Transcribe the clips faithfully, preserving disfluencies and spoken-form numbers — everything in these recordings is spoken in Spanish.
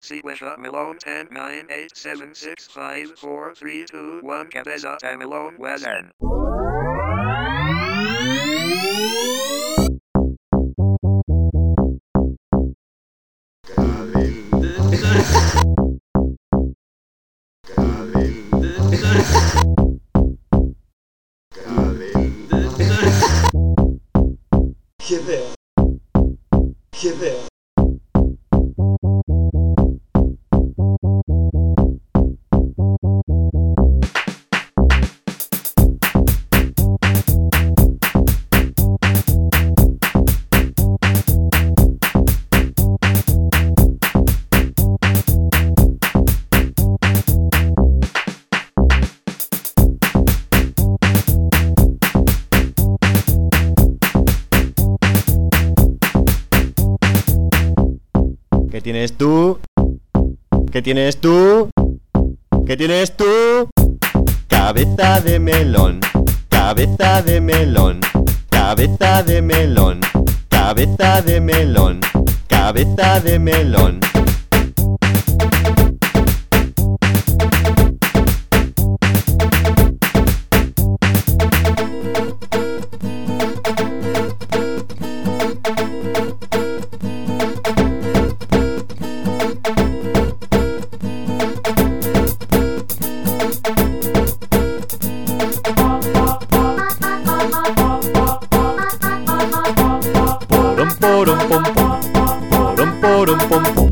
Sequesha Malone ten nine eight seven six five four three two one Cabeza de Malone Wesen. Get there. Get there. ¿Qué tienes tú? ¿Qué tienes tú? ¿Qué tienes tú? Cabeza de melón, cabeza de melón, cabeza de melón, cabeza de melón, cabeza de melón. Porom pom pom, porom porom pom pom,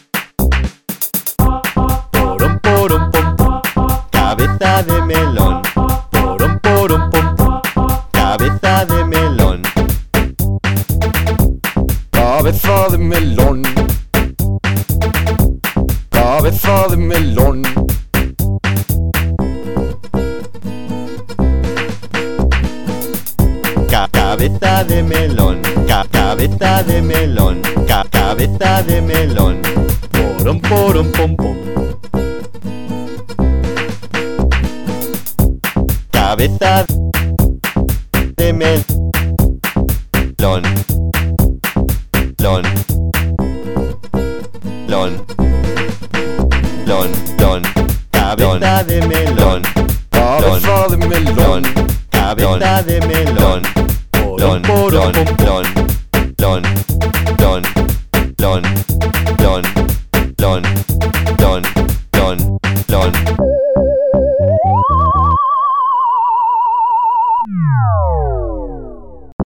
porom porom pom pom, cabeza de melón, porom porom pom pom, cabeza de melón, Cabeza de melón, cabeza de melón, Ca cabeza de melón, ca cabeza de melón, ca cabeza de melón, porom porom pom pom, cabeza de melón, lon, lon, lon, lon, cabeza de melón, cabeza de melón, cabeza de melón, lon, lon, lon, lon, lon, lon, lon, lon, lon.